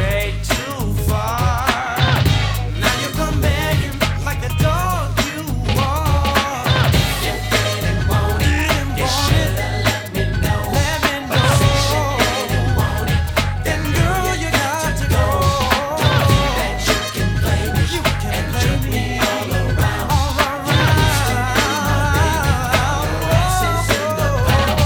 strayed too far. Now you come begging like the dog you are. You didn't want it, you should've let me know. But since you didn't want it, then girl you got to go. Don't think that you can blame me and jerk me all around. You used to be my baby, now the rest is in the pound.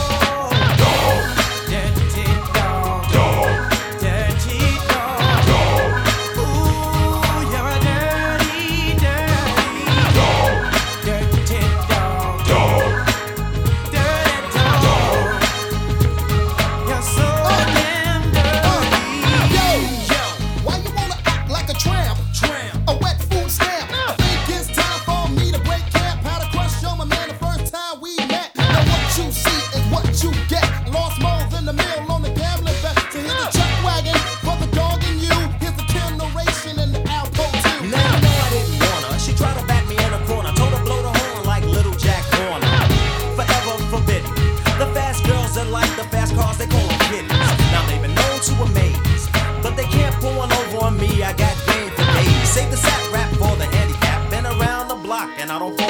Dirty dog, dirty dog. Ooh, you're a dirty dog. Dirty dog, dirty dog. You're so damn dirty. Yo, why you wanna act like a tramp? A wet food stamp. I think it's time for me to break camp. Had a crush on my man the first time we met. Now what you see is what you get. Lost more than a meal on the gambling bet. So here's the chuck wagon for the dog and you. Here's the kill narration and the Alpo too. Now you know I didn't want her. She tried to back me in a corner. Told her blow the horn like little Jack Horner. Forever forbidden. The fast girls that like the fast cars, they call them kittens. Now they've been known to amaze, but they can't pull one over on me. I got game for days. Save the sat rap for the handicap. Been around the block and I don't